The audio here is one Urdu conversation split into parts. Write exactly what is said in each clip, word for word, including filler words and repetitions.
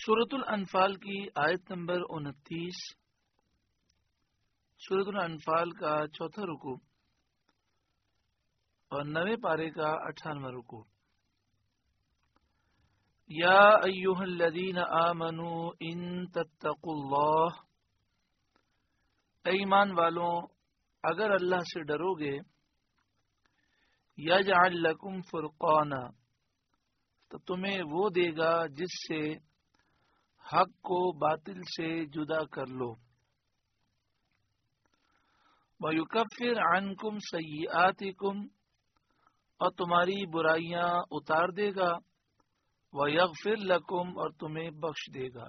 سورۃ الانفال کی آیت نمبر انتیس، سورۃ الانفال کا چوتھا رکوع اور نویں پارے کا اٹھانواں رکوع۔ یا ایھا الذین آمنوا ان تتقوا اللہ، اے ایمان والوں اگر اللہ سے ڈرو گے، یجعل لکم فرقانا، تو تمہیں وہ دے گا جس سے حق کو باطل سے جدا کر لو، وَيُكَفِّرْ عَنْكُمْ سَيِّئَاتِكُمْ، اور تمہاری برائیاں اتار دے گا، وَيَغْفِرْ لَكُمْ، اور تمہیں بخش دے گا۔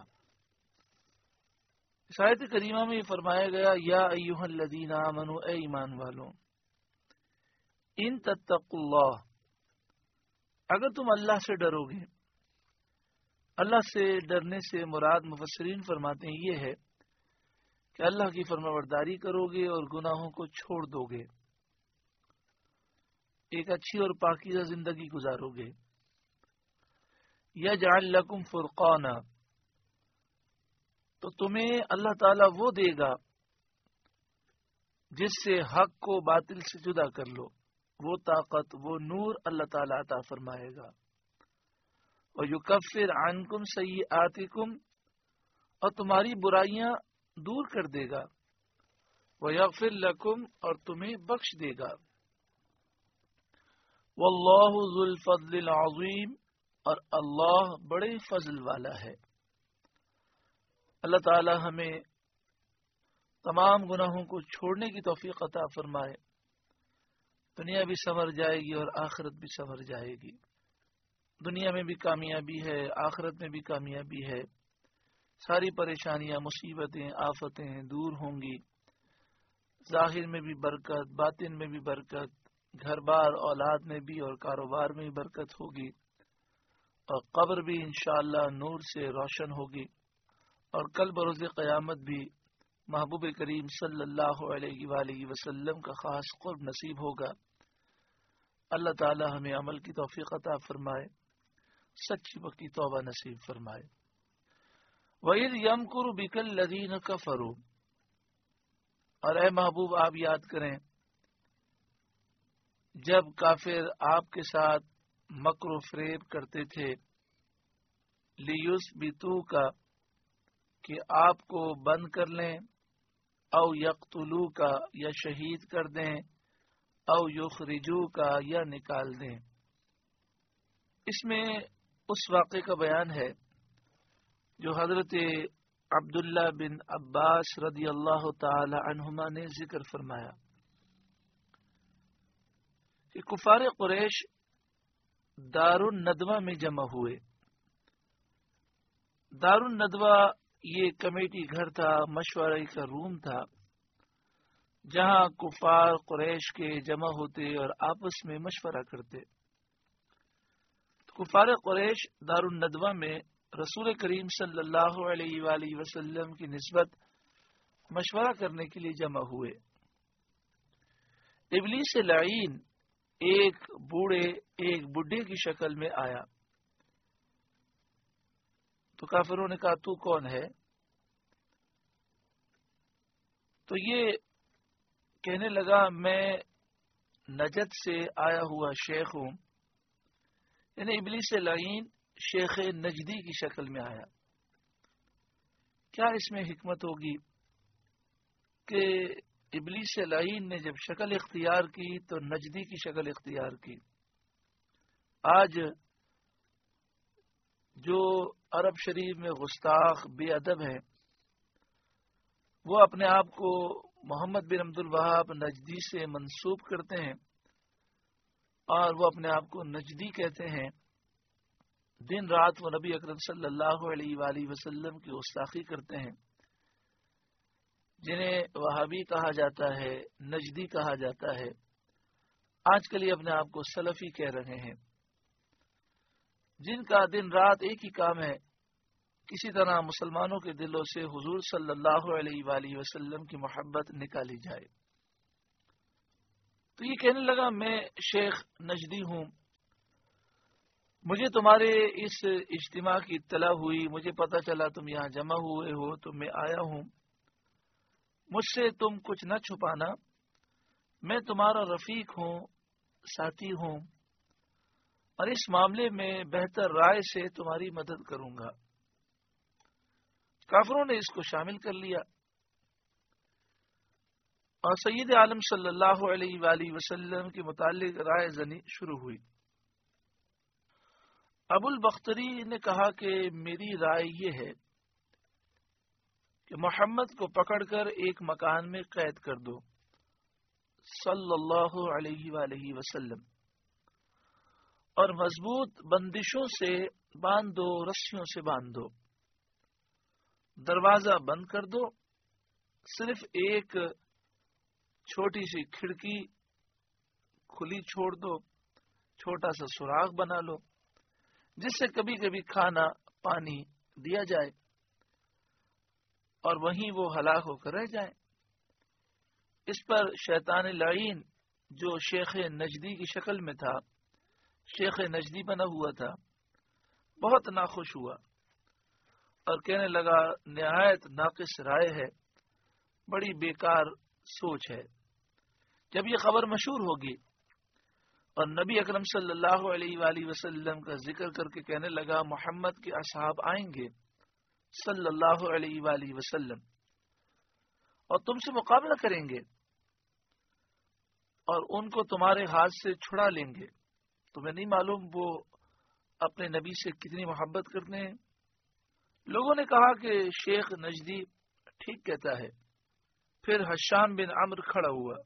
اس آیت کریمہ میں یہ فرمایا گیا یا ایھا الذین آمنوا، اے ایمان والوں، ان تتقوا اللہ، اگر تم اللہ سے ڈرو گے۔ اللہ سے ڈرنے سے مراد مفسرین فرماتے ہیں یہ ہے کہ اللہ کی فرمانبرداری کرو گے اور گناہوں کو چھوڑ دو گے، ایک اچھی اور پاکیزہ زندگی گزارو گے۔ یجعل لکم فرقانا، تو تمہیں اللہ تعالیٰ وہ دے گا جس سے حق کو باطل سے جدا کر لو، وہ طاقت، وہ نور اللہ تعالیٰ عطا فرمائے گا۔ وَيُكَفِّرْ عَنْكُمْ سَيِّئَاتِكُمْ، اور تمہاری برائیاں دور کر دے گا، وَيَغْفِرْ لَكُمْ، اور تمہیں بخش دے گا۔ وَاللَّهُ ذُو الْفَضْلِ الْعَظِيمِ، اور اللہ بڑے فضل والا ہے۔ اللہ تعالی ہمیں تمام گناہوں کو چھوڑنے کی توفیق عطا فرمائے، دنیا بھی سنور جائے گی اور آخرت بھی سنور جائے گی۔ دنیا میں بھی کامیابی ہے، آخرت میں بھی کامیابی ہے، ساری پریشانیاں، مصیبتیں، آفتیں دور ہوں گی، ظاہر میں بھی برکت، باطن میں بھی برکت، گھر بار اولاد میں بھی اور کاروبار میں بھی برکت ہوگی، اور قبر بھی انشاءاللہ نور سے روشن ہوگی، اور کل بروز قیامت بھی محبوب کریم صلی اللہ علیہ وآلہ وسلم کا خاص قرب نصیب ہوگا۔ اللہ تعالی ہمیں عمل کی توفیق عطا فرمائے، سچی پکی توبہ نصیب فرمائے۔ وَإِذْ يَمْكُرُ بِكَ الَّذِينَ كَفَرُوا، اور اے محبوب آپ یاد کریں جب کافر آپ کے ساتھ مکر و فریب کرتے تھے، لِيُثْبِتُوكَ، کہ آپ کو بند کر لیں، او یقتلوک، یا شہید کر دیں، او یخرجوک، یا نکال دیں۔ اس میں اس واقعے کا بیان ہے جو حضرت عبداللہ بن عباس رضی اللہ تعالی عنہما نے ذکر فرمایا کہ کفار قریش دار الندوہ میں جمع ہوئے۔ دار الندوہ یہ کمیٹی گھر تھا، مشورے کا روم تھا، جہاں کفار قریش کے جمع ہوتے اور آپس میں مشورہ کرتے۔ کفار قریش دار الندوہ میں رسول کریم صلی اللہ علیہ وآلہ وسلم کی نسبت مشورہ کرنے کے لیے جمع ہوئے۔ ابلیس لعین ایک بوڑھے ایک بڈھے کی شکل میں آیا، تو کافروں نے کہا تو کون ہے؟ تو یہ کہنے لگا میں نجد سے آیا ہوا شیخ ہوں، یعنی ابلیس لعین شیخ نجدی کی شکل میں آیا۔ کیا اس میں حکمت ہوگی کہ ابلیس لعین نے جب شکل اختیار کی تو نجدی کی شکل اختیار کی؟ آج جو عرب شریف میں گستاخ بے ادب ہیں، وہ اپنے آپ کو محمد بن عبد الوہاب نجدی سے منسوب کرتے ہیں اور وہ اپنے آپ کو نجدی کہتے ہیں۔ دن رات وہ نبی اکرم صلی اللہ علیہ وآلہ وسلم کی گستاخی کرتے ہیں، جنہیں وہابی کہا جاتا ہے، نجدی کہا جاتا ہے۔ آج کل یہ اپنے آپ کو سلفی کہہ رہے ہیں، جن کا دن رات ایک ہی کام ہے، کسی طرح مسلمانوں کے دلوں سے حضور صلی اللہ علیہ وآلہ وسلم کی محبت نکالی جائے۔ تو یہ کہنے لگا میں شیخ نجدی ہوں۔ مجھے تمہارے اس اجتماع کی اطلاع ہوئی، مجھے پتہ چلا تم یہاں جمع ہوئے ہو تو میں آیا ہوں۔ مجھ سے تم کچھ نہ چھپانا، میں تمہارا رفیق ہوں، ساتھی ہوں، اور اس معاملے میں بہتر رائے سے تمہاری مدد کروں گا۔ کافروں نے اس کو شامل کر لیا اور سید عالم صلی اللہ علیہ وآلہ وسلم کے متعلق رائے زنی شروع ہوئی۔ ابو البختری نے کہا کہ میری رائے یہ ہے کہ محمد کو پکڑ کر ایک مکان میں قید کر دو صلی اللہ علیہ وآلہ وسلم، اور مضبوط بندشوں سے باندھ دو، رسیوں سے باندھ دو، دروازہ بند کر دو، صرف ایک چھوٹی سی کھڑکی کھلی چھوڑ دو، چھوٹا سا سوراخ بنا لو جس سے کبھی کبھی کھانا پانی دیا جائے اور وہیں وہ ہلاک ہو کر رہ جائیں۔ اس پر شیطان لعین جو شیخ نجدی کی شکل میں تھا، شیخ نجدی بنا ہوا تھا، بہت ناخوش ہوا اور کہنے لگا نہایت ناقص رائے ہے، بڑی بیکار سوچ ہے۔ جب یہ خبر مشہور ہوگی اور نبی اکرم صلی اللہ علیہ وآلہ وسلم کا ذکر کر کے کہنے لگا محمد کے اصحاب آئیں گے صلی اللہ علیہ وآلہ وسلم اور تم سے مقابلہ کریں گے اور ان کو تمہارے ہاتھ سے چھڑا لیں گے، تمہیں نہیں معلوم وہ اپنے نبی سے کتنی محبت کرتے ہیں۔ لوگوں نے کہا کہ شیخ نجدی ٹھیک کہتا ہے۔ پھر حشام بن عمرو کھڑا ہوا،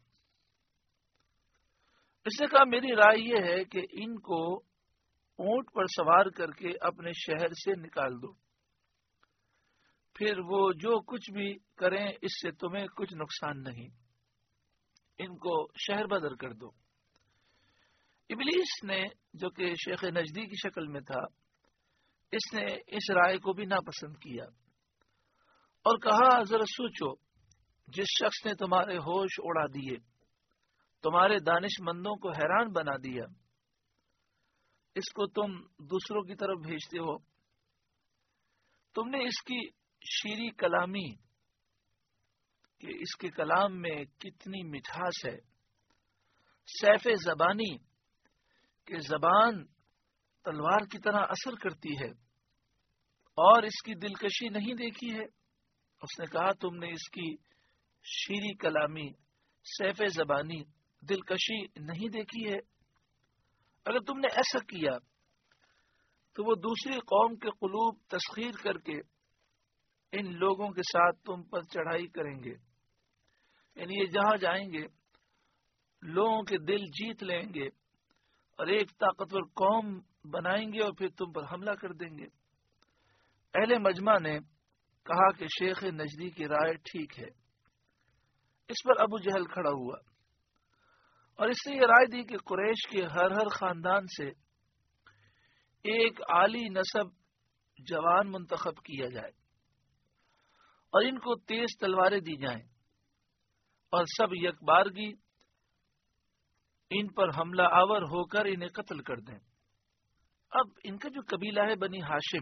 اس نے کہا میری رائے یہ ہے کہ ان کو اونٹ پر سوار کر کے اپنے شہر سے نکال دو، پھر وہ جو کچھ بھی کریں اس سے تمہیں کچھ نقصان نہیں، ان کو شہر بدر کر دو۔ ابلیس نے جو کہ شیخ نجدی کی شکل میں تھا، اس نے اس رائے کو بھی ناپسند کیا اور کہا ذرا سوچو، جس شخص نے تمہارے ہوش اڑا دیے، تمہارے دانش مندوں کو حیران بنا دیا، اس کو تم دوسروں کی طرف بھیجتے ہو۔ تم نے اس کی شیریں کلامی کہ اس کے کلام میں کتنی مٹھاس ہے، سیف زبانی کہ زبان تلوار کی طرح اثر کرتی ہے، اور اس کی دلکشی نہیں دیکھی ہے۔ اس نے کہا تم نے اس کی شیریں کلامی، سیف زبانی، دلکشی نہیں دیکھی ہے۔ اگر تم نے ایسا کیا تو وہ دوسری قوم کے قلوب تسخیر کر کے ان لوگوں کے ساتھ تم پر چڑھائی کریں گے، یعنی یہ جہاں جائیں گے لوگوں کے دل جیت لیں گے اور ایک طاقتور قوم بنائیں گے اور پھر تم پر حملہ کر دیں گے۔ اہل مجمع نے کہا کہ شیخ نجدی کی رائے ٹھیک ہے۔ اس پر ابو جہل کھڑا ہوا اور اس نے یہ رائے دی کہ قریش کے ہر ہر خاندان سے ایک عالی نسب جوان منتخب کیا جائے اور ان کو تیز تلواریں دی جائیں اور سب یک بارگی ان پر حملہ آور ہو کر انہیں قتل کر دیں۔ اب ان کا جو قبیلہ ہے بنی ہاشم،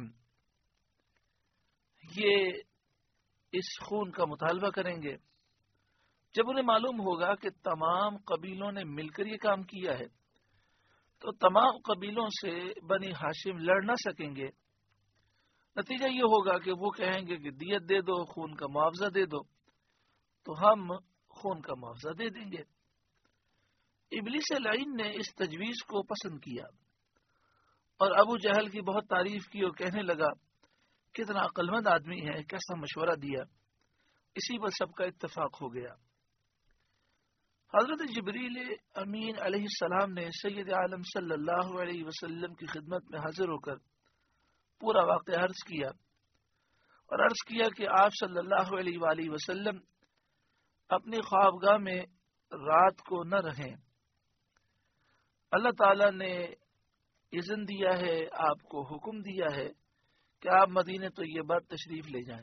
یہ اس خون کا مطالبہ کریں گے۔ جب انہیں معلوم ہوگا کہ تمام قبیلوں نے مل کر یہ کام کیا ہے تو تمام قبیلوں سے بنی ہاشم لڑ نہ سکیں گے۔ نتیجہ یہ ہوگا کہ وہ کہیں گے کہ دیت دے دو، خون کا معاوضہ دے دو، تو ہم خون کا معاوضہ دے دیں گے۔ ابلیس لعین نے اس تجویز کو پسند کیا اور ابو جہل کی بہت تعریف کی اور کہنے لگا کتنا عقل مند آدمی ہے، کیسا مشورہ دیا۔ اسی پر سب کا اتفاق ہو گیا۔ حضرت جبریل امین علیہ السلام نے سید عالم صلی اللہ علیہ وسلم کی خدمت میں حاضر ہو کر پورا واقعہ عرض کیا اور عرض کیا کہ آپ صلی اللہ علیہ وآلہ وسلم اپنی خوابگاہ میں رات کو نہ رہیں، اللہ تعالی نے اذن دیا ہے، آپ کو حکم دیا ہے کہ آپ مدینہ طیبہ تشریف لے جائیں۔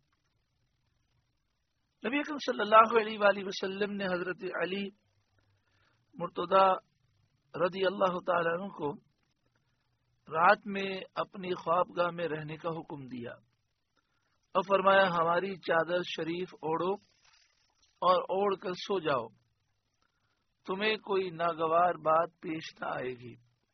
نبی اکرم صلی اللہ علیہ وآلہ وسلم نے حضرت علی مرتضی رضی اللہ تعالیٰ عنہ کو رات میں اپنی خوابگاہ میں رہنے کا حکم دیا اور فرمایا ہماری چادر شریف اوڑھو اور اوڑھ کر سو جاؤ، تمہیں کوئی ناگوار بات پیش نہ آئے گی۔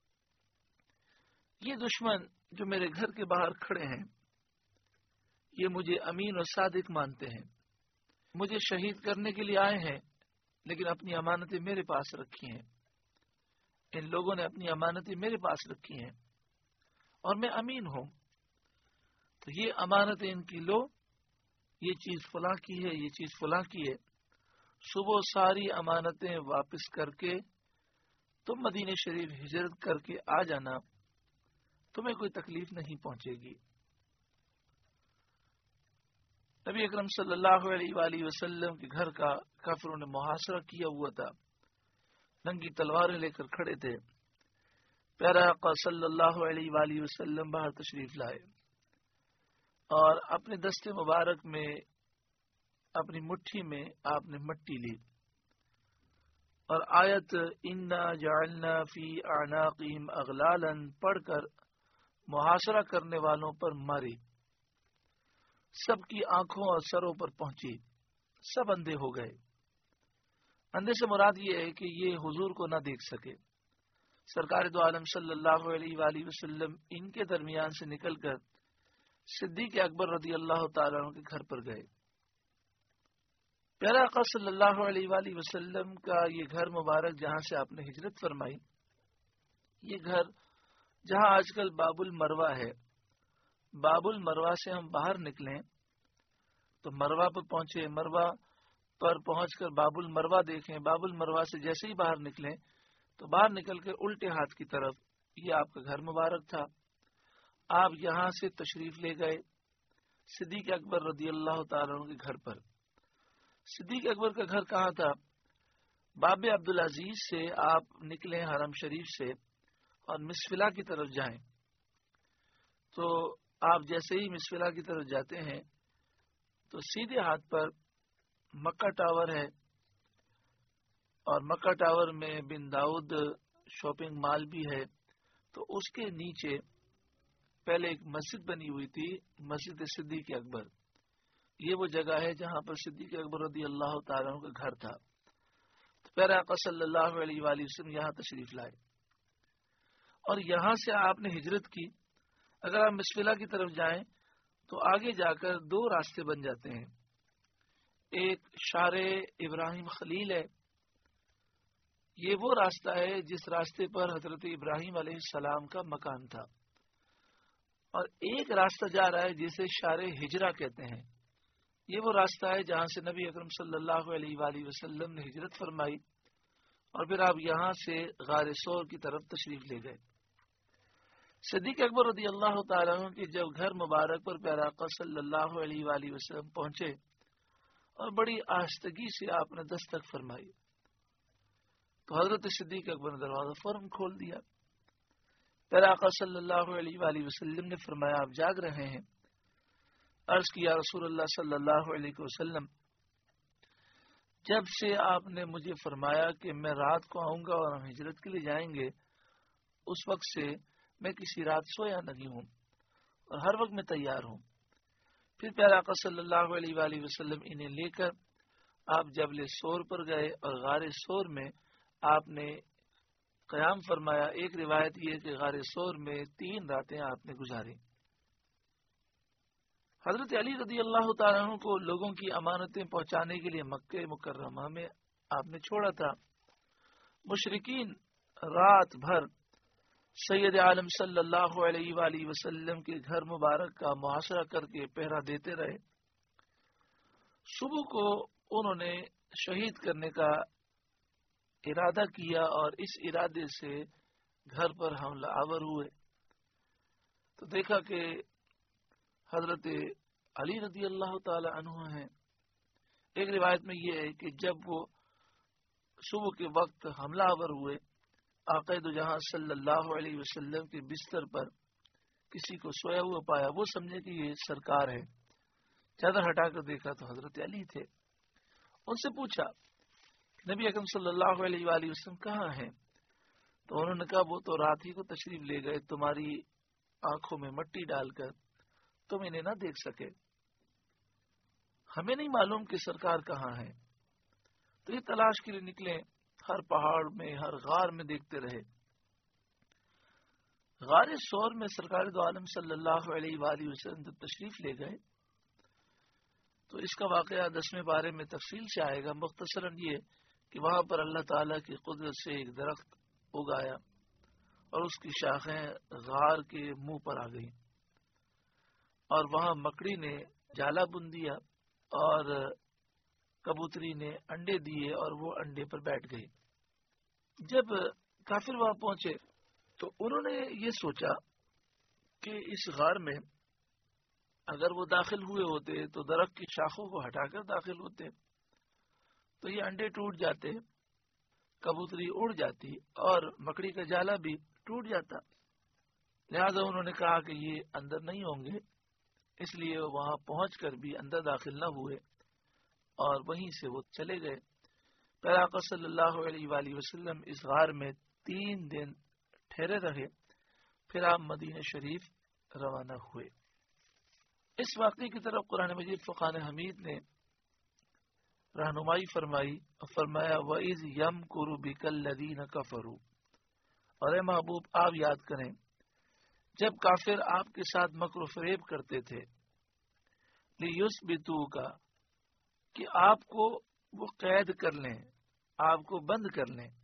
یہ دشمن جو میرے گھر کے باہر کھڑے ہیں یہ مجھے امین اور صادق مانتے ہیں، مجھے شہید کرنے کے لیے آئے ہیں لیکن اپنی امانتیں میرے پاس رکھی ہیں۔ ان لوگوں نے اپنی امانتیں میرے پاس رکھی ہیں اور میں امین ہوں، تو یہ امانتیں ان کی لو، یہ چیز فلاں کی ہے، یہ چیز فلاں کی ہے۔ صبح ساری امانتیں واپس کر کے تم مدینہ شریف ہجرت کر کے آ جانا، تمہیں کوئی تکلیف نہیں پہنچے گی۔ نبی اکرم صلی اللہ علیہ وآلہ وسلم کے گھر کا کافروں نے محاصرہ کیا ہوا تھا، ننگی تلواریں لے کر کھڑے تھے۔ پیارا آقا صلی اللہ علیہ وآلہ وسلم باہر تشریف لائے اور اپنے دستے مبارک میں اپنی مٹھی میں آپ نے مٹی لی اور آیت انا جعلنا فی اعناقہم اغلالا پڑھ کر محاصرہ کرنے والوں پر ماری، سب کی آنکھوں اور سروں پر پہنچی، سب اندھے ہو گئے۔ اندھے سے مراد یہ ہے کہ یہ حضور کو نہ دیکھ سکے۔ سرکار دو عالم صلی اللہ علیہ وآلہ وسلم ان کے درمیان سے نکل کر صدیق اکبر رضی اللہ تعالیٰ عنہ کے گھر پر گئے۔ پیارا آقا صلی اللہ علیہ وآلہ وسلم کا یہ گھر مبارک جہاں سے آپ نے ہجرت فرمائی، یہ گھر جہاں آج کل باب المروہ ہے، باب المروہ سے ہم باہر نکلیں تو مروہ پر پہنچے، مروہ پر پہنچ کر باب المروہ دیکھیں، باب المروہ سے جیسے ہی باہر نکلیں تو باہر نکل کر الٹے ہاتھ کی طرف یہ آپ کا گھر مبارک تھا۔ آپ یہاں سے تشریف لے گئے صدیق اکبر رضی اللہ تعالیٰ عنہ کے گھر پر۔ صدیق اکبر کا گھر کہاں تھا؟ باب عبدالعزیز سے آپ نکلیں حرم شریف سے اور مسفلا کی طرف جائیں تو آپ جیسے ہی مسفلا کی طرف جاتے ہیں تو سیدھے ہاتھ پر مکہ ٹاور ہے اور مکہ ٹاور میں بن داؤد شاپنگ مال بھی ہے، تو اس کے نیچے پہلے ایک مسجد بنی ہوئی تھی، مسجد صدیق اکبر۔ یہ وہ جگہ ہے جہاں پر صدیق اکبر رضی اللہ تعالیٰ عنہ کا گھر تھا۔ تو پیارا آقا صلی اللہ علیہ وآلہ وسلم یہاں تشریف لائے اور یہاں سے آپ نے ہجرت کی۔ اگر آپ مسفلا کی طرف جائیں تو آگے جا کر دو راستے بن جاتے ہیں، ایک شار ابراہیم خلیل ہے، یہ وہ راستہ ہے جس راستے پر حضرت ابراہیم علیہ السلام کا مکان تھا، اور ایک راستہ جا رہا ہے جسے شار ہجرہ کہتے ہیں، یہ وہ راستہ ہے جہاں سے نبی اکرم صلی اللہ علیہ وآلہ وسلم نے ہجرت فرمائی اور پھر آپ یہاں سے غار ثور کی طرف تشریف لے گئے۔ صدیق اکبر رضی اللہ تعالیٰ عنہ کے جب گھر مبارک پر پیارا آقا صلی اللہ علیہ وآلہ وسلم پہنچے اور بڑی آہستگی سے آپ نے دستک فرمائی تو حضرت صدیق اکبر نے دروازہ فوراً کھول دیا۔ پیارا آقا صلی اللہ علیہ وآلہ وسلم نے فرمایا آپ جاگ رہے ہیں؟ عرض کیا رسول اللہ صلی اللہ علیہ وسلم، جب سے آپ نے مجھے فرمایا کہ میں رات کو آؤں گا اور ہم ہجرت کے لیے جائیں گے، اس وقت سے میں کسی رات سویا نہیں ہوں اور ہر وقت میں تیار ہوں۔ پھر پیارا آقا صلی اللہ علیہ وآلہ وسلم انہیں لے کر آپ جبل ثور پر گئے اور غار ثور میں آپ نے قیام فرمایا۔ ایک روایت یہ کہ غار ثور میں تین راتیں آپ نے گزاری۔ حضرت علی رضی اللہ تعالیٰ عنہ کو لوگوں کی امانتیں پہنچانے کے لیے مکہ مکرمہ میں آپ نے چھوڑا تھا۔ مشرکین رات بھر سید عالم صلی اللہ علیہ وآلہ وسلم کے گھر مبارک کا محاصرہ کر کے پہرا دیتے رہے۔ صبح کو انہوں نے شہید کرنے کا ارادہ کیا اور اس ارادے سے گھر پر حملہ آور ہوئے تو دیکھا کہ حضرت علی رضی اللہ تعالی عنہ ہیں۔ ایک روایت میں یہ ہے کہ جب وہ صبح کے وقت حملہ آور ہوئے، آقا دو جہاں صلی اللہ علیہ وسلم کے بستر پر کسی کو سویا ہوا پایا، وہ سمجھے کہ یہ سرکار ہے، چادر ہٹا کر دیکھا تو حضرت علی تھے۔ ان سے پوچھا نبی اکرم صلی اللہ علیہ وآلہ وسلم کہاں ہیں؟ تو انہوں نے کہا وہ تو رات ہی کو تشریف لے گئے، تمہاری آنکھوں میں مٹی ڈال کر تم انہیں نہ دیکھ سکے، ہمیں نہیں معلوم کہ سرکار کہاں ہے۔ تو یہ تلاش کے لیے نکلے، ہر پہاڑ میں ہر غار میں دیکھتے رہے۔ غار سور میں سرکار دو عالم صلی اللہ علیہ وآلہ وسلم جب تشریف لے گئے تو اس کا واقعہ دسویں بارے میں تفصیل سے آئے گا۔ مختصراً یہ کہ وہاں پر اللہ تعالیٰ کی قدرت سے ایک درخت اگایا اور اس کی شاخیں غار کے منہ پر آ گئیں، اور وہاں مکڑی نے جالا بن دیا اور کبوتری نے انڈے دیے اور وہ انڈے پر بیٹھ گئی۔ جب کافر وہاں پہنچے تو انہوں نے یہ سوچا کہ اس غار میں اگر وہ داخل ہوئے ہوتے تو درخت کی شاخوں کو ہٹا کر داخل ہوتے تو یہ انڈے ٹوٹ جاتے، کبوتری اڑ جاتی اور مکڑی کا جالا بھی ٹوٹ جاتا۔ لہذا انہوں نے کہا کہ یہ اندر نہیں ہوں گے، اس لیے وہاں پہنچ کر بھی اندر داخل نہ ہوئے اور وہیں سے وہ چلے گئے۔ پھر آقا صلی اللہ علیہ وآلہ وسلم اس غار میں تین دن ٹھہرے رہے، پھر آپ مدینہ شریف روانہ ہوئے۔ اس واقعے کی طرف قرآن مجید فقان حمید نے رہنمائی فرمائی اور فرمایا وَإِذْ يَمْكُرُ بِكَ الَّذِينَ كَفَرُوا، اور اے محبوب آپ یاد کریں جب کافر آپ کے ساتھ مکر و فریب کرتے تھے، لِيُثْبِتُوكَ، کہ آپ کو وہ قید کر لیں، آپ کو بند کر لیں۔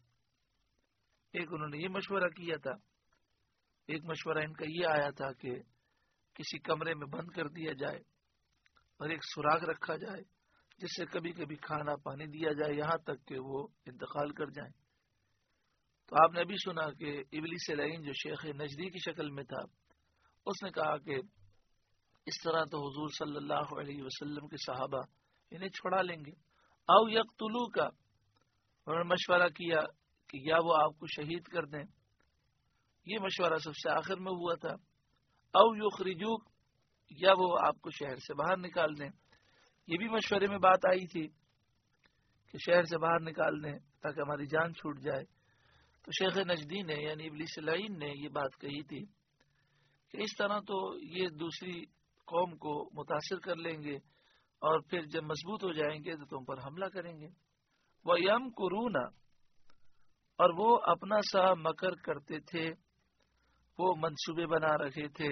ایک انہوں نے یہ مشورہ کیا تھا، ایک مشورہ ان کا یہ آیا تھا کہ کسی کمرے میں بند کر دیا جائے اور ایک سراغ رکھا جائے جس سے کبھی کبھی کھانا پانی دیا جائے یہاں تک کہ وہ انتقال کر جائیں۔ تو آپ نے بھی سنا کہ ابلیس لعین جو شیخ نجدی کی شکل میں تھا، اس نے کہا کہ اس طرح تو حضور صلی اللہ علیہ وسلم کے صحابہ انہیں چھڑا لیں گے۔ او یقتلوک، انہوں نے مشورہ کیا کہ یا وہ آپ کو شہید کر دیں، یہ مشورہ سب سے آخر میں ہوا تھا۔ او یخرجوک، یا وہ آپ کو شہر سے باہر نکال دیں، یہ بھی مشورے میں بات آئی تھی کہ شہر سے باہر نکال دیں تاکہ ہماری جان چھوٹ جائے۔ تو شیخ نجدی نے یعنی ابلیس لعین نے یہ بات کہی تھی کہ اس طرح تو یہ دوسری قوم کو متاثر کر لیں گے اور پھر جب مضبوط ہو جائیں گے تو تم پر حملہ کریں گے۔ وَيَمْكُرُونَ، اور وہ اپنا سا مکر کرتے تھے، وہ منصوبے بنا رکھے تھے۔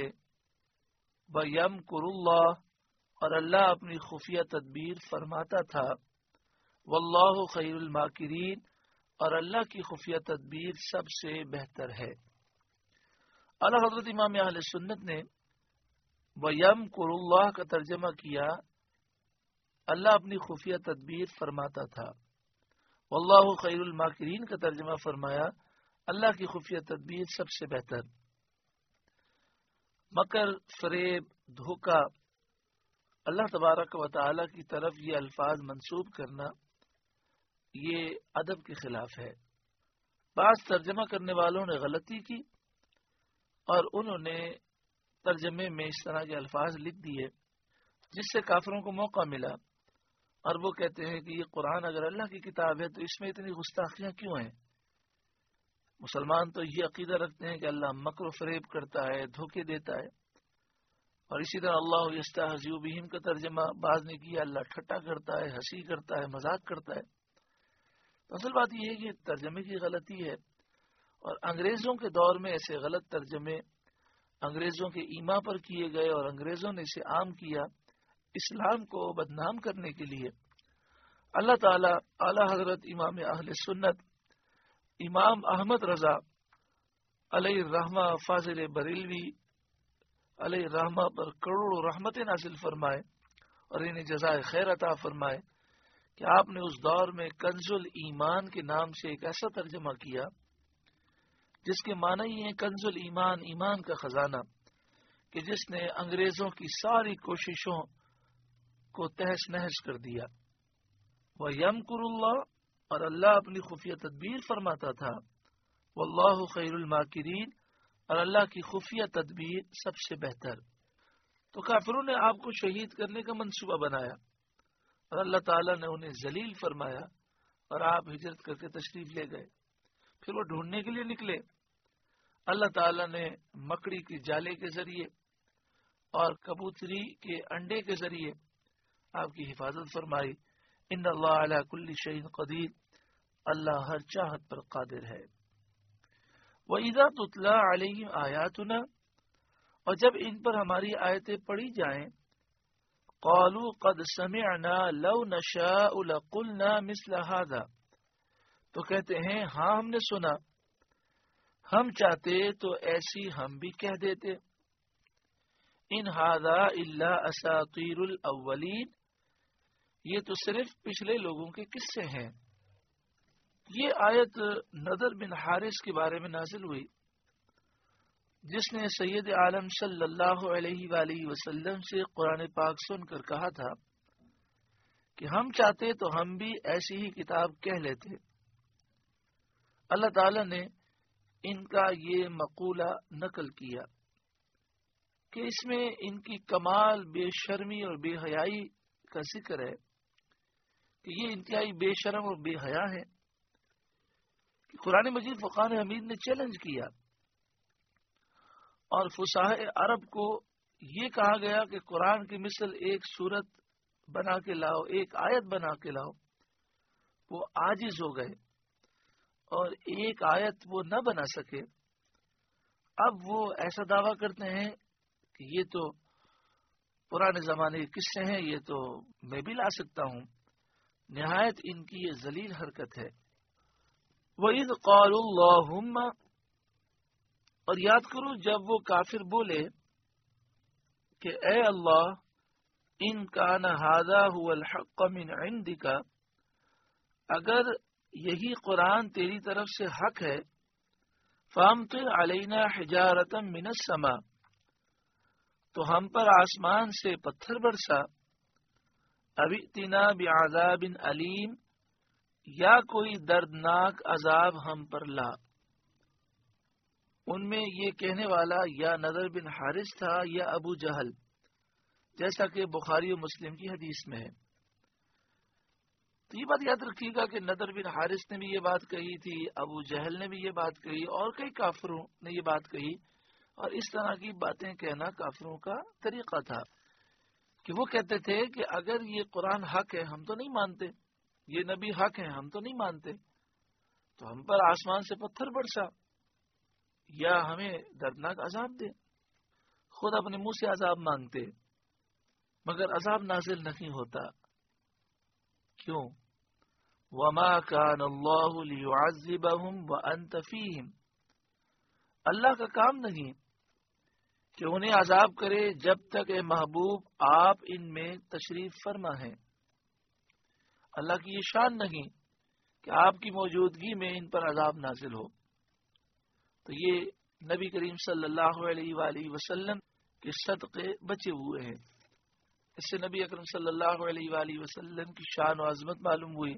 وَيَمْكُرُ اللَّهُ، اور اللہ اپنی خفیہ تدبیر فرماتا تھا۔ وَاللَّهُ خَيْرُ الْمَاكِرِينَ، اور اللہ کی خفیہ تدبیر سب سے بہتر ہے۔ اعلیٰ حضرت امام اہل سنت نے وَيَمْكُرُ اللَّهُ کا ترجمہ کیا اللہ اپنی خفیہ تدبیر فرماتا تھا، وَاللَّهُ خَيْرُ الْمَاكِرِينَ کا ترجمہ فرمایا اللہ کی خفیہ تدبیر سب سے بہتر۔ مکر، فریب، دھوکہ، اللہ تبارک و تعالی کی طرف یہ الفاظ منسوب کرنا یہ ادب کے خلاف ہے۔ بعض ترجمہ کرنے والوں نے غلطی کی اور انہوں نے ترجمے میں اس طرح کے الفاظ لکھ دیے جس سے کافروں کو موقع ملا، اور وہ کہتے ہیں کہ یہ قرآن اگر اللہ کی کتاب ہے تو اس میں اتنی گستاخیاں کیوں ہیں؟ مسلمان تو یہ عقیدہ رکھتے ہیں کہ اللہ مکر و فریب کرتا ہے، دھوکے دیتا ہے، اور اسی طرح اللہ یستہزئ بہم کا ترجمہ بعض نے کیا اللہ ٹھٹا کرتا ہے، ہنسی کرتا ہے، مذاق کرتا ہے۔ اصل بات یہ ہے کہ ترجمے کی غلطی ہے، اور انگریزوں کے دور میں ایسے غلط ترجمے انگریزوں کے ایما پر کیے گئے اور انگریزوں نے اسے عام کیا اسلام کو بدنام کرنے کے لیے۔ اللہ تعالی اعلی حضرت امام اہل سنت امام احمد رضا علیہ الرحمہ فاضل بریلوی علیہ الرحمہ پر کروڑوں رحمت نازل فرمائے اور انہیں جزائے خیر عطا فرمائے کہ آپ نے اس دور میں کنز الایمان کے نام سے ایک ایسا ترجمہ کیا جس کے معنی ہی ہے کنز الایمان، ایمان کا خزانہ، کہ جس نے انگریزوں کی ساری کوششوں کو تہس نہس کر دیا۔ وَيَمْكُرُ اللَّهُ، اور اللہ اپنی خفیہ تدبیر فرماتا تھا۔ وَاللَّهُ خَيْرُ الْمَاكِرِينَ، اور اللہ کی خفیہ تدبیر سب سے بہتر۔ تو کافروں نے آپ کو شہید کرنے کا منصوبہ بنایا اور اللہ تعالیٰ نے انہیں ذلیل فرمایا اور آپ ہجرت کر کے تشریف لے گئے۔ پھر وہ ڈھونڈنے کے لیے نکلے. اللہ تعالیٰ نے مکڑی کے جالے کے ذریعے اور کبوتری کے انڈے کے ذریعے آپ کی حفاظت فرمائی. ان اللہ علی کل شیء قدیر، اللہ ہر چاہت پر قادر ہے. وَإِذَا تُتْلَى عَلَيْهِمْ آیاتنا، اور جب ان پر ہماری آیتیں پڑھی جائیں، قالوا قد سمعنا لو نشاء لقلنا مثل هذا، تو کہتے ہیں ہاں ہم نے سنا، ہم چاہتے تو ایسی ہم بھی کہہ دیتے. ان هذا الا اساطیر الاولین، یہ تو صرف پچھلے لوگوں کے قصے ہیں. یہ آیت نضر بن حارث کے بارے میں نازل ہوئی، جس نے سید عالم صلی اللہ علیہ وآلہ وسلم سے قرآن پاک سن کر کہا تھا کہ ہم چاہتے تو ہم بھی ایسی ہی کتاب کہہ لیتے. اللہ تعالی نے ان کا یہ مقولہ نقل کیا کہ اس میں ان کی کمال بے شرمی اور بے حیائی کا ذکر ہے کہ یہ انتہائی بے شرم اور بے حیا ہے. کہ قرآن مجید فقان حمید نے چیلنج کیا اور فصاح عرب کو یہ کہا گیا کہ قرآن کی مثل ایک صورت بنا کے لاؤ، ایک آیت بنا کے لاؤ. وہ عاجز ہو گئے اور ایک آیت وہ نہ بنا سکے. اب وہ ایسا دعویٰ کرتے ہیں کہ یہ تو پرانے زمانے کے قصے ہیں، یہ تو میں بھی لا سکتا ہوں. نہایت ان کی یہ ذلیل حرکت ہے. وَإِذْ قَالُوا اللَّهُمَّ، اور یاد کرو جب وہ کافر بولے کہ اے اللہ، ان کان ھذا ھو الحق من عندک، اگر یہی قرآن تیری طرف سے حق ہے، فامطر علینا حجارۃ من السماء، تو ہم پر آسمان سے پتھر برسا. او ائتنا بعذاب علیم، یا کوئی دردناک عذاب ہم پر لا. ان میں یہ کہنے والا یا نضر بن حارث تھا یا ابو جہل، جیسا کہ بخاری و مسلم کی حدیث میں ہے. تو یہ بات یاد رکھیے گا کہ نضر بن حارث نے بھی یہ بات کہی تھی، ابو جہل نے بھی یہ بات کہی، اور کئی کافروں نے یہ بات کہی. اور اس طرح کی باتیں کہنا کافروں کا طریقہ تھا کہ وہ کہتے تھے کہ اگر یہ قرآن حق ہے ہم تو نہیں مانتے، یہ نبی حق ہے ہم تو نہیں مانتے، تو ہم پر آسمان سے پتھر برسا یا ہمیں دردناک عذاب دے. خود اپنے منہ سے عذاب مانگتے مگر عذاب نازل نہیں ہوتا. کیوں؟ وما كان اللہ ليعذبهم وانت فيهم، اللہ کا کام نہیں کہ انہیں عذاب کرے جب تک اے محبوب آپ ان میں تشریف فرما ہیں. اللہ کی یہ شان نہیں کہ آپ کی موجودگی میں ان پر عذاب نازل ہو. تو یہ نبی کریم صلی اللہ علیہ وآلہ وسلم کے صدقے بچے ہوئے ہیں. اس سے نبی اکرم صلی اللہ علیہ وآلہ وسلم کی شان و عظمت معلوم ہوئی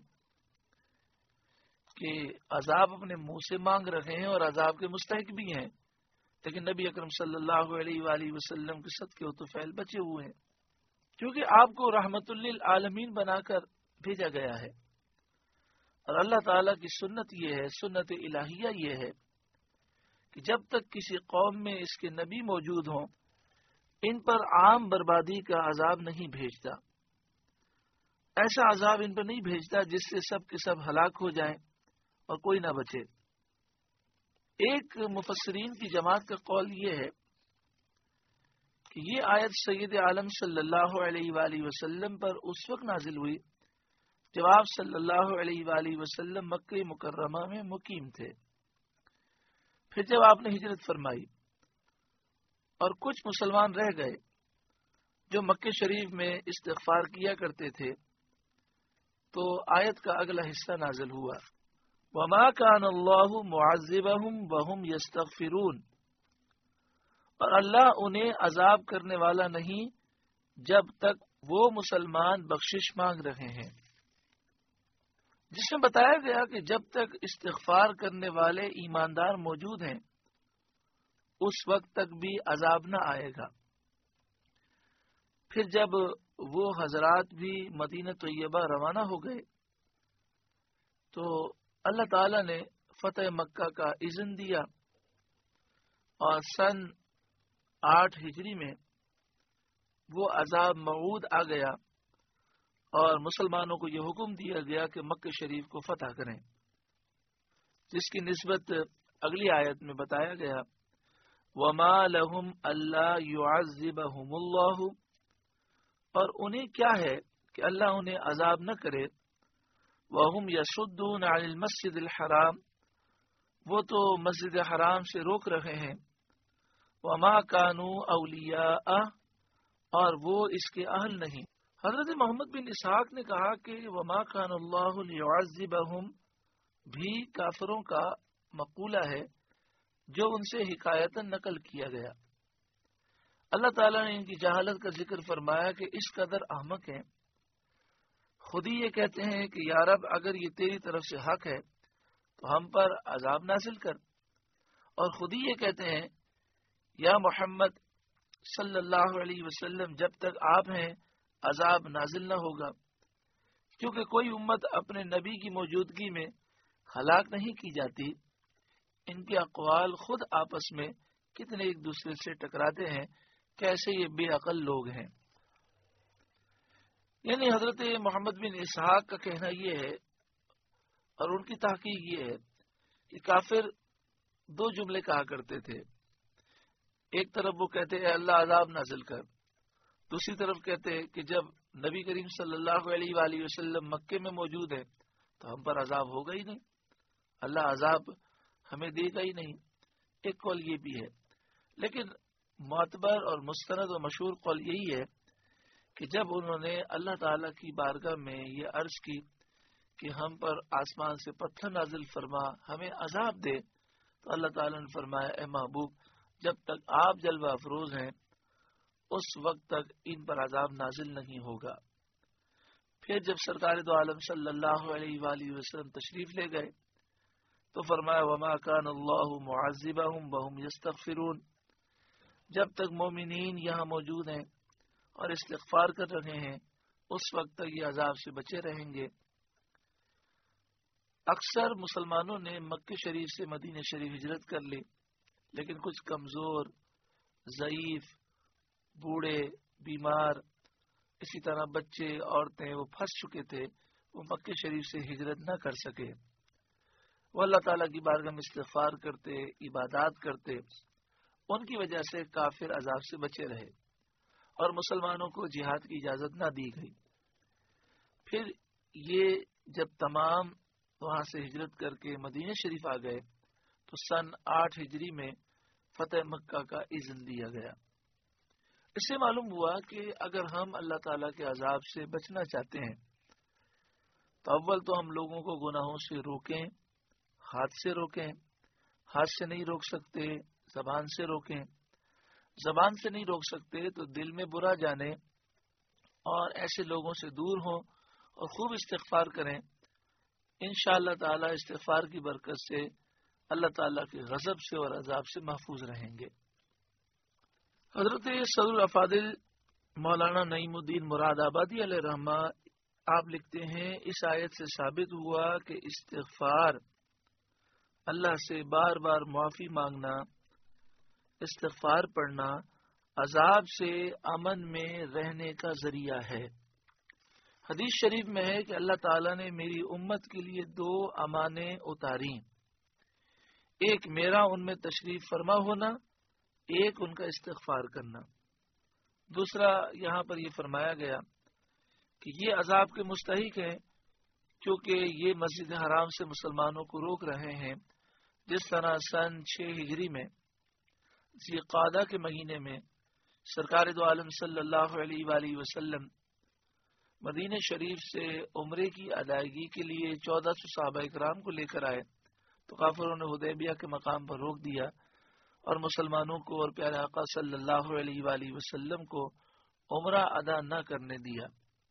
کہ عذاب اپنے منہ سے مانگ رہے ہیں اور عذاب کے مستحق بھی ہیں، لیکن نبی اکرم صلی اللہ علیہ وآلہ وسلم کے صدقے و طفیل بچے ہوئے ہیں، کیونکہ آپ کو رحمت للعالمین بنا کر بھیجا گیا ہے. اور اللہ تعالیٰ کی سنت یہ ہے، سنت الہیہ یہ ہے کہ جب تک کسی قوم میں اس کے نبی موجود ہوں ان پر عام بربادی کا عذاب نہیں بھیجتا. ایسا عذاب ان پر نہیں بھیجتا جس سے سب کے سب ہلاک ہو جائیں اور کوئی نہ بچے. ایک مفسرین کی جماعت کا قول یہ ہے کہ یہ آیت سید عالم صلی اللہ علیہ وآلہ وسلم پر اس وقت نازل ہوئی جب آپ صلی اللہ علیہ وآلہ وسلم مکہ مکرمہ میں مقیم تھے. پھر جب آپ نے ہجرت فرمائی اور کچھ مسلمان رہ گئے جو مکہ شریف میں استغفار کیا کرتے تھے، تو آیت کا اگلا حصہ نازل ہوا، وَمَا كَانَ اللَّهُ مُعَذِّبَهُمْ وَهُمْ يَسْتَغْفِرُونَ، اور اللہ انہیں عذاب کرنے والا نہیں جب تک وہ مسلمان بخشش مانگ رہے ہیں. جس میں بتایا گیا کہ جب تک استغفار کرنے والے ایماندار موجود ہیں اس وقت تک بھی عذاب نہ آئے گا. پھر جب وہ حضرات بھی مدینہ طیبہ روانہ ہو گئے تو اللہ تعالی نے فتح مکہ کا اذن دیا اور سن آٹھ ہجری میں وہ عذاب موعود آ گیا اور مسلمانوں کو یہ حکم دیا گیا کہ مکہ شریف کو فتح کریں، جس کی نسبت اگلی آیت میں بتایا گیا وما لهم الا يعذبهم اللہ، اور انہیں کیا ہے کہ اللہ انہیں عذاب نہ کرے، وهم يصدون عن المسجد الحرام، وہ تو مسجد حرام سے روک رہے ہیں، وما كانوا اولیاء، اور وہ اس کے اہل نہیں۔ حضرت محمد بن اسحاق نے کہا کہ وما كان اللہ ليعذبهم بھی کافروں کا مقولہ ہے جو ان سے حکایتاً نقل کیا گیا۔ اللہ تعالیٰ نے ان کی جہالت کا ذکر فرمایا کہ اس قدر احمق ہیں، خود ہی یہ کہتے ہیں کہ یا رب اگر یہ تیری طرف سے حق ہے تو ہم پر عذاب نازل کر، اور خود ہی یہ کہتے ہیں یا محمد صلی اللہ علیہ وسلم جب تک آپ ہیں عذاب نازل نہ ہوگا، کیونکہ کوئی امت اپنے نبی کی موجودگی میں ہلاک نہیں کی جاتی۔ ان کے اقوال خود آپس میں کتنے ایک دوسرے سے ٹکراتے ہیں، کیسے یہ بے عقل لوگ ہیں۔ یعنی حضرت محمد بن اسحاق کا کہنا یہ ہے اور ان کی تحقیق یہ ہے کہ کافر دو جملے کہا کرتے تھے، ایک طرف وہ کہتے ہیں اللہ عذاب نازل کر، دوسری طرف کہتے کہ جب نبی کریم صلی اللہ علیہ وآلہ وسلم مکے میں موجود ہے تو ہم پر عذاب ہوگا ہی نہیں، اللہ عذاب ہمیں دے گا ہی نہیں۔ ایک قول یہ بھی ہے، لیکن معتبر اور مستند و مشہور قول یہی ہے کہ جب انہوں نے اللہ تعالیٰ کی بارگاہ میں یہ عرض کی کہ ہم پر آسمان سے پتھر نازل فرما، ہمیں عذاب دے، تو اللہ تعالیٰ نے فرمایا اے محبوب جب تک آپ جلوہ افروز ہیں اس وقت تک ان پر عذاب نازل نہیں ہوگا۔ پھر جب سرکار دو عالم صلی اللہ علیہ وآلہ وسلم تشریف لے گئے تو فرمایا وما كان اللہ معذبهم وهم يستغفرون، جب تک مومنین یہاں موجود ہیں اور استغفار کر رہے ہیں اس وقت تک یہ عذاب سے بچے رہیں گے۔ اکثر مسلمانوں نے مکہ شریف سے مدینہ شریف ہجرت کر لی، لیکن کچھ کمزور، ضعیف، بوڑھے، بیمار، اسی طرح بچے، عورتیں وہ پھنس چکے تھے، وہ مکہ شریف سے ہجرت نہ کر سکے۔ وہ اللہ تعالیٰ کی بارگاہ میں استغفار کرتے، عبادات کرتے، ان کی وجہ سے کافر عذاب سے بچے رہے اور مسلمانوں کو جہاد کی اجازت نہ دی گئی۔ پھر یہ جب تمام وہاں سے ہجرت کر کے مدینہ شریف آ گئے تو سن آٹھ ہجری میں فتح مکہ کا اذن دیا گیا۔ اس سے معلوم ہوا کہ اگر ہم اللہ تعالیٰ کے عذاب سے بچنا چاہتے ہیں تو اول تو ہم لوگوں کو گناہوں سے روکیں، ہاتھ سے روکیں، ہاتھ سے نہیں روک سکتے زبان سے روکیں، زبان سے نہیں روک سکتے تو دل میں برا جانے اور ایسے لوگوں سے دور ہوں اور خوب استغفار کریں۔ انشاءاللہ تعالی استغفار کی برکت سے اللہ تعالیٰ کے غضب سے اور عذاب سے محفوظ رہیں گے۔ حضرت صدر الافاضل مولانا نعیم الدین مراد آبادی علیہ رحمہ آپ لکھتے ہیں اس آیت سے ثابت ہوا کہ استغفار، اللہ سے بار بار معافی مانگنا، استغفار پڑھنا عذاب سے امن میں رہنے کا ذریعہ ہے۔ حدیث شریف میں ہے کہ اللہ تعالیٰ نے میری امت کے لیے دو امانیں اتاری، ایک میرا ان میں تشریف فرما ہونا، ایک ان کا استغفار کرنا۔ دوسرا یہاں پر یہ فرمایا گیا کہ یہ عذاب کے مستحق ہیں کیونکہ یہ مسجد حرام سے مسلمانوں کو روک رہے ہیں، جس طرح سن چھ ہجری میں ذی قعدہ کے مہینے میں سرکار دو عالم صلی اللہ علیہ وآلہ وسلم مدینہ شریف سے عمرے کی ادائیگی کے لیے چودہ سو صحابہ کرام کو لے کر آئے تو کافروں نے حدیبیہ کے مقام پر روک دیا اور مسلمانوں کو اور پیارے آقا صلی اللہ علیہ وآلہ وسلم کو عمرہ ادا نہ کرنے دیا۔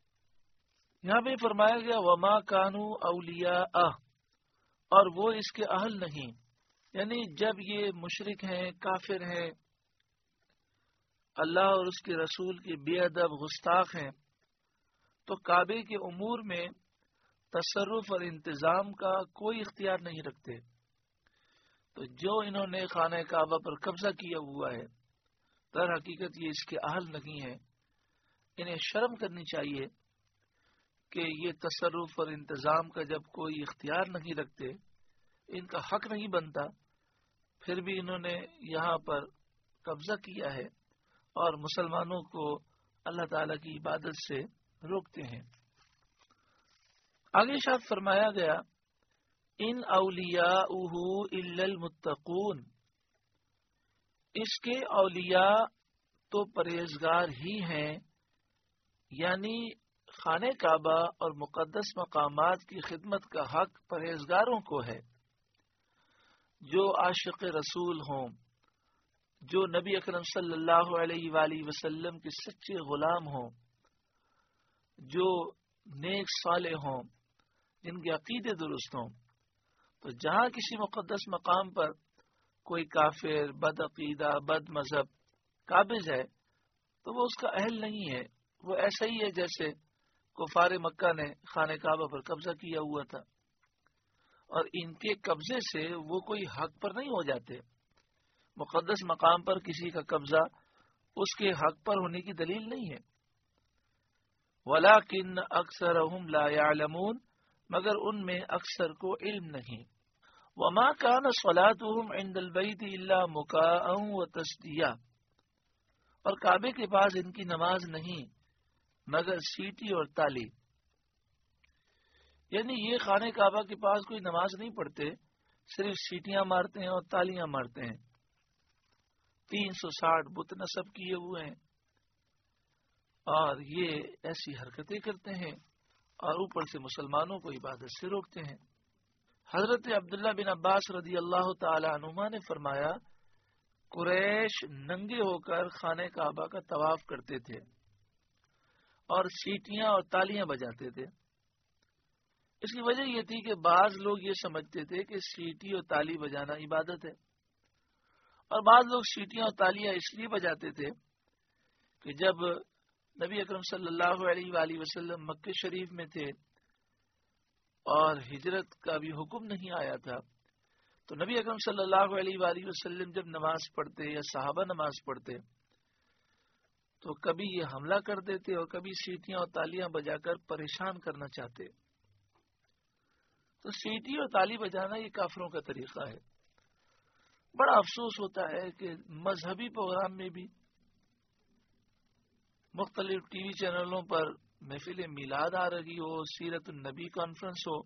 یہاں پہ فرمایا گیا وما کانوا اولیاء، اور وہ اس کے اہل نہیں، یعنی جب یہ مشرک ہیں، کافر ہیں، اللہ اور اس کے رسول کے بے ادب گستاخ ہیں، تو کعبے کے امور میں تصرف اور انتظام کا کوئی اختیار نہیں رکھتے، تو جو انہوں نے خانہ کعبہ پر قبضہ کیا ہوا ہے در حقیقت یہ اس کے اہل نہیں ہے. انہیں شرم کرنی چاہیے کہ یہ تصرف اور انتظام کا جب کوئی اختیار نہیں رکھتے، ان کا حق نہیں بنتا، پھر بھی انہوں نے یہاں پر قبضہ کیا ہے اور مسلمانوں کو اللہ تعالی کی عبادت سے روکتے ہیں. آگے ارشاد فرمایا گیا ان اولیاؤہ الا المتقون، اس کے اولیاء تو پرہیزگار ہی ہیں، یعنی خانہ کعبہ اور مقدس مقامات کی خدمت کا حق پرہیزگاروں کو ہے، جو عاشق رسول ہوں، جو نبی اکرم صلی اللہ علیہ وآلہ وسلم کے سچے غلام ہوں، جو نیک صالح ہوں، جن کے عقیدے درست ہوں. تو جہاں کسی مقدس مقام پر کوئی کافر، بد عقیدہ، بد مذہب قابض ہے تو وہ اس کا اہل نہیں ہے. وہ ایسا ہی ہے جیسے کفار مکہ نے خانہ کعبہ پر قبضہ کیا ہوا تھا، اور ان کے قبضے سے وہ کوئی حق پر نہیں ہو جاتے. مقدس مقام پر کسی کا قبضہ اس کے حق پر ہونے کی دلیل نہیں ہے. وَلَكِنَّ أَكْثَرَهُمْ لَا يَعْلَمُونَ، مگر ان میں اکثر کو علم نہیں. وَمَا كَانَ صَلَاتُهُمْ عِنْدَ الْبَيْتِ إِلَّا مُكَاءً وَتَصْدِيَةً، اور کعبے کے پاس ان کی نماز نہیں مگر سیٹی اور تالی. یعنی یہ خانہ کعبہ کے پاس کوئی نماز نہیں پڑھتے، صرف سیٹیاں مارتے ہیں اور تالیاں مارتے ہیں. تین سو ساٹھ بت نصب کیے ہوئے ہیں اور یہ ایسی حرکتیں کرتے ہیں اور اوپر سے مسلمانوں کو عبادت سے روکتے ہیں. حضرت عبداللہ بن عباس رضی اللہ تعالی عنہما نے فرمایا قریش ننگے ہو کر خانہ کعبہ کا طواف کرتے تھے اور سیٹیاں اور تالیاں بجاتے تھے. اس کی وجہ یہ تھی کہ بعض لوگ یہ سمجھتے تھے کہ سیٹی اور تالی بجانا عبادت ہے، اور بعض لوگ سیٹیاں اور تالیاں اس لیے بجاتے تھے کہ جب نبی اکرم صلی اللہ علیہ وآلہ وسلم مکہ شریف میں تھے اور ہجرت کا بھی حکم نہیں آیا تھا، تو نبی اکرم صلی اللہ علیہ وآلہ وسلم جب نماز پڑھتے یا صحابہ نماز پڑھتے تو کبھی یہ حملہ کر دیتے اور کبھی سیٹیاں اور تالیاں بجا کر پریشان کرنا چاہتے. تو سیٹی اور تالی بجانا یہ کافروں کا طریقہ ہے. بڑا افسوس ہوتا ہے کہ مذہبی پروگرام میں بھی مختلف ٹی وی چینلوں پر محفل میلاد آ رہی ہو، سیرت النبی کانفرنس ہو،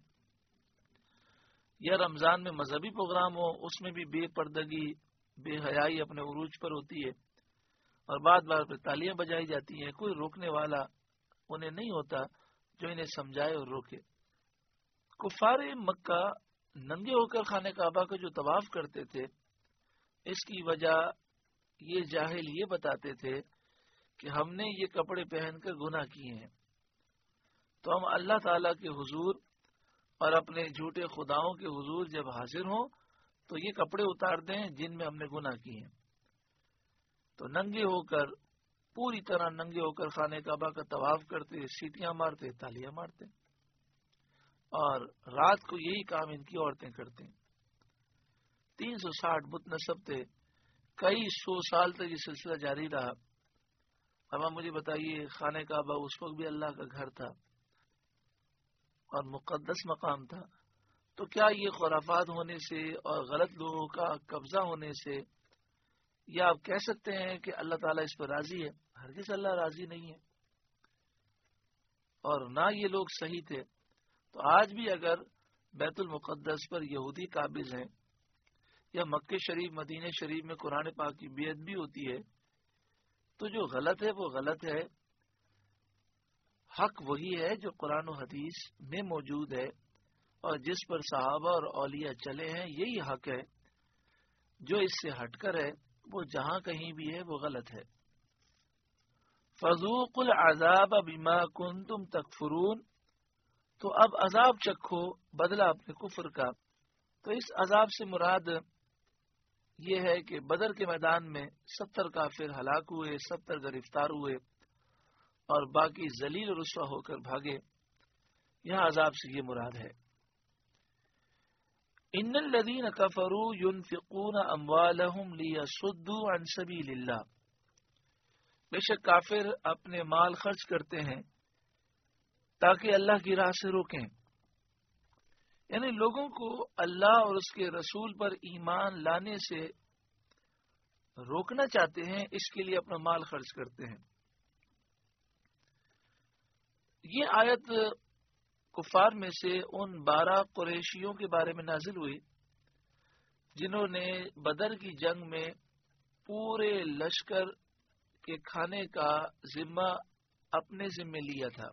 یا رمضان میں مذہبی پروگرام ہو، اس میں بھی بے پردگی، بے حیائی اپنے عروج پر ہوتی ہے اور بعد بعد پہ تالیاں بجائی جاتی ہیں. کوئی روکنے والا انہیں نہیں ہوتا جو انہیں سمجھائے اور روکے. کفار مکہ ننگے ہو کر خانہ کعبہ کا جو طواف کرتے تھے، اس کی وجہ یہ جاہل یہ بتاتے تھے کہ ہم نے یہ کپڑے پہن کر گناہ کیے ہیں، تو ہم اللہ تعالیٰ کے حضور اور اپنے جھوٹے خداؤں کے حضور جب حاضر ہوں تو یہ کپڑے اتار دیں جن میں ہم نے گناہ کیے ہیں. تو ننگے ہو کر، پوری طرح ننگے ہو کر خانہ کعبہ کا طواف کرتے، سیٹیاں مارتے، تالیاں مارتے، اور رات کو یہی کام ان کی عورتیں کرتے. تین سو ساٹھ بت نصب تھے، کئی سو سال تک یہ سلسلہ جاری رہا. اب آپ مجھے بتائیے، خانہ کعبہ اس وقت بھی اللہ کا گھر تھا اور مقدس مقام تھا، تو کیا یہ خرافات ہونے سے اور غلط لوگوں کا قبضہ ہونے سے یا آپ کہہ سکتے ہیں کہ اللہ تعالیٰ اس پر راضی ہے؟ ہرگز اللہ راضی نہیں ہے، اور نہ یہ لوگ صحیح تھے. تو آج بھی اگر بیت المقدس پر یہودی قابض ہیں یا مکہ شریف، مدینہ شریف میں قرآن پاک کی بیعت بھی ہوتی ہے، تو جو غلط ہے وہ غلط ہے. حق وہی ہے جو قرآن و حدیث میں موجود ہے اور جس پر صحابہ اور اولیاء چلے ہیں، یہی حق ہے. جو اس سے ہٹ کر ہے وہ جہاں کہیں بھی ہے وہ غلط ہے. فذوقوا العذاب بما کنتم تکفرون، تو اب عذاب چکھو بدلہ اپنے کفر کا. تو اس عذاب سے مراد یہ ہے کہ بدر کے میدان میں ستر کافر ہلاک ہوئے، ستر گرفتار ہوئے اور باقی ذلیل و رسوا ہو کر بھاگے. یہاں عذاب سے یہ مراد ہے. ان الذین کفروا ينفقون اموالهم لیصدوا عن سبیل اللہ، بے شک کافر اپنے مال خرچ کرتے ہیں تاکہ اللہ کی راہ سے روکیں، یعنی لوگوں کو اللہ اور اس کے رسول پر ایمان لانے سے روکنا چاہتے ہیں، اس کے لیے اپنا مال خرچ کرتے ہیں۔ یہ آیت کفار میں سے ان بارہ قریشیوں کے بارے میں نازل ہوئی جنہوں نے بدر کی جنگ میں پورے لشکر کے کھانے کا ذمہ اپنے ذمے لیا تھا،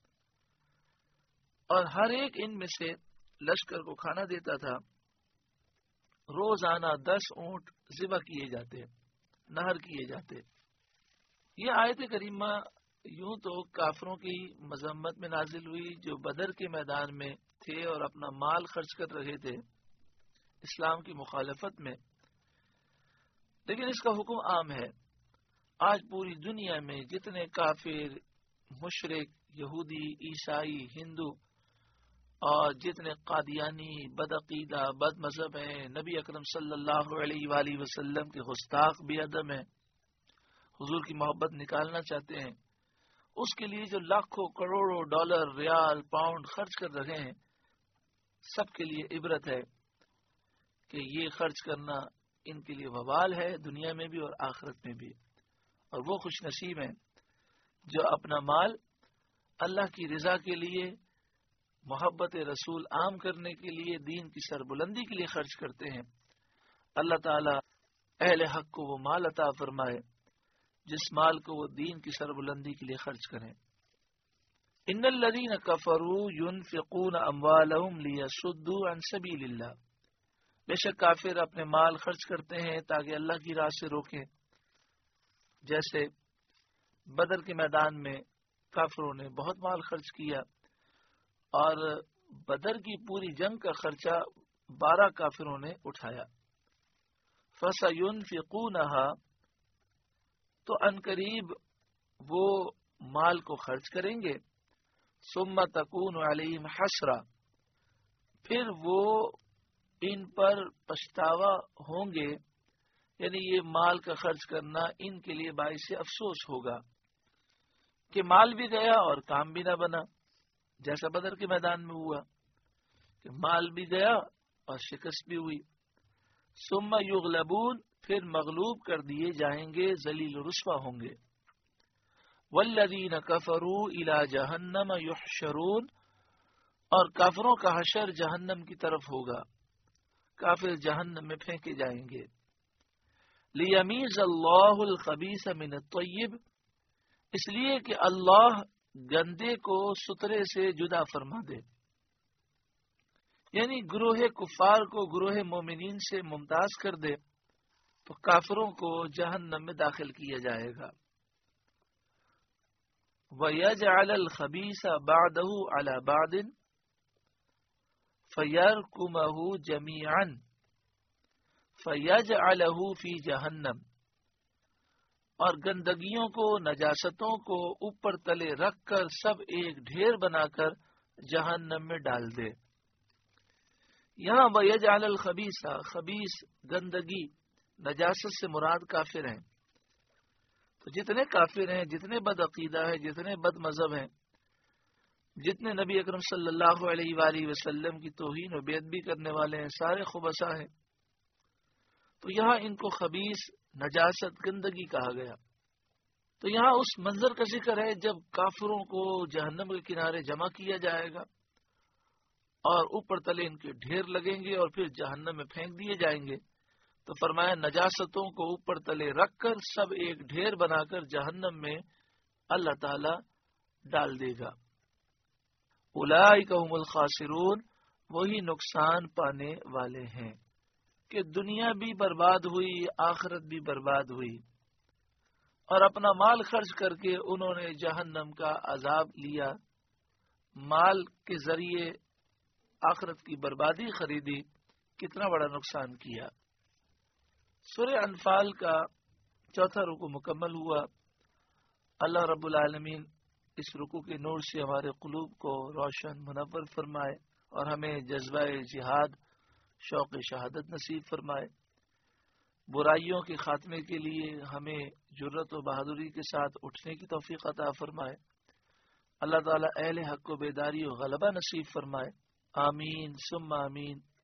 اور ہر ایک ان میں سے لشکر کو کھانا دیتا تھا۔ روزانہ دس اونٹ ذبح کیے جاتے، نہر کیے جاتے۔ یہ آیت کریمہ یوں تو کافروں کی مذمت میں نازل ہوئی جو بدر کے میدان میں تھے اور اپنا مال خرچ کر رہے تھے اسلام کی مخالفت میں، لیکن اس کا حکم عام ہے۔ آج پوری دنیا میں جتنے کافر، مشرک، یہودی، عیسائی، ہندو اور جتنے قادیانی، بدعقیدہ، بد مذہب ہیں، نبی اکرم صلی اللہ علیہ وآلہ وسلم کے گستاخ بے ادب ہیں، حضور کی محبت نکالنا چاہتے ہیں، اس کے لیے جو لاکھوں کروڑوں ڈالر، ریال، پاؤنڈ خرچ کر رہے ہیں، سب کے لیے عبرت ہے کہ یہ خرچ کرنا ان کے لیے وبال ہے، دنیا میں بھی اور آخرت میں بھی۔ اور وہ خوش نصیب ہیں جو اپنا مال اللہ کی رضا کے لیے، محبت رسول عام کرنے کے لیے، دین کی سربلندی کے لیے خرچ کرتے ہیں۔ اللہ تعالی اہل حق کو وہ مال عطا فرمائے جس مال کو وہ دین کی سربلندی کے لیے خرچ کریں۔ ان الذین کفروا ينفقون اموالهم لیصدوا عن سبیل اللہ، بے شک کافر اپنے مال خرچ کرتے ہیں تاکہ اللہ کی راہ سے روکیں۔ جیسے بدر کے میدان میں کافروں نے بہت مال خرچ کیا اور بدر کی پوری جنگ کا خرچہ بارہ کافروں نے اٹھایا۔ فَسَيُنْفِقُونَهَا، تو عنقریب وہ مال کو خرچ کریں گے، ثُمَّ تَكُونُ عَلَيْهِمْ حَسْرَةً، پھر وہ ان پر پچھتاوا ہوں گے، یعنی یہ مال کا خرچ کرنا ان کے لیے باعث افسوس ہوگا کہ مال بھی گیا اور کام بھی نہ بنا، جیسا بدر کے میدان میں ہوا کہ مال بھی گیا اور شکست بھی ہوئی۔ ثم یغلبون، پھر مغلوب کر دیے جائیں گے، ذلیل و رسوا ہوں گے۔ والذین کفروا الی جہنم یحشرون، اور کافروں کا حشر جہنم کی طرف ہوگا، کافر جہنم میں پھینکے جائیں گے۔ لیمیز اللہ الخبیث من الطیب، اس لیے کہ اللہ گندے کو سترے سے جدا فرما دے، یعنی گروہ کفار کو گروہ مومنین سے ممتاز کر دے، تو کافروں کو جہنم میں داخل کیا جائے گا۔ وَيَجْعَلَ الْخَبِيثَ بَعْدَهُ عَلَى بَعْدٍ فَيَرْكُمَهُ جَمِيعًا فَيَجْعَلَهُ فِي جَهَنَّمَ، اور گندگیوں کو، نجاستوں کو اوپر تلے رکھ کر سب ایک ڈھیر بنا کر جہنم میں ڈال دے۔ یہاں وَيَجْعَلَ الْخَبِيثَ، خبیث، گندگی، نجاست سے مراد کافر ہیں۔ تو جتنے کافر ہیں، جتنے بد عقیدہ ہیں، جتنے بد مذہب ہیں، جتنے نبی اکرم صلی اللہ علیہ وآلہ وسلم کی توہین و بے ادبی کرنے والے ہیں، سارے خبثاء ہیں۔ تو یہاں ان کو خبیث، نجاست، گندگی کہا گیا۔ تو یہاں اس منظر کا ذکر ہے جب کافروں کو جہنم کے کنارے جمع کیا جائے گا اور اوپر تلے ان کے ڈھیر لگیں گے اور پھر جہنم میں پھینک دیے جائیں گے۔ تو فرمایا نجاستوں کو اوپر تلے رکھ کر سب ایک ڈھیر بنا کر جہنم میں اللہ تعالی ڈال دے گا۔ اولئک هم الخاسرون، وہی نقصان پانے والے ہیں کہ دنیا بھی برباد ہوئی، آخرت بھی برباد ہوئی، اور اپنا مال خرچ کر کے انہوں نے جہنم کا عذاب لیا، مال کے ذریعے آخرت کی بربادی خریدی، کتنا بڑا نقصان کیا۔ سورہ انفال کا چوتھا رکوع مکمل ہوا۔ اللہ رب العالمین اس رکوع کے نور سے ہمارے قلوب کو روشن منور فرمائے اور ہمیں جذبہ جہاد شوق شہادت نصیب فرمائے، برائیوں کے خاتمے کے لیے ہمیں جرت و بہادری کے ساتھ اٹھنے کی توفیق عطا فرمائے، اللہ تعالیٰ اہل حق کو بیداری و غلبہ نصیب فرمائے، آمین ثم آمین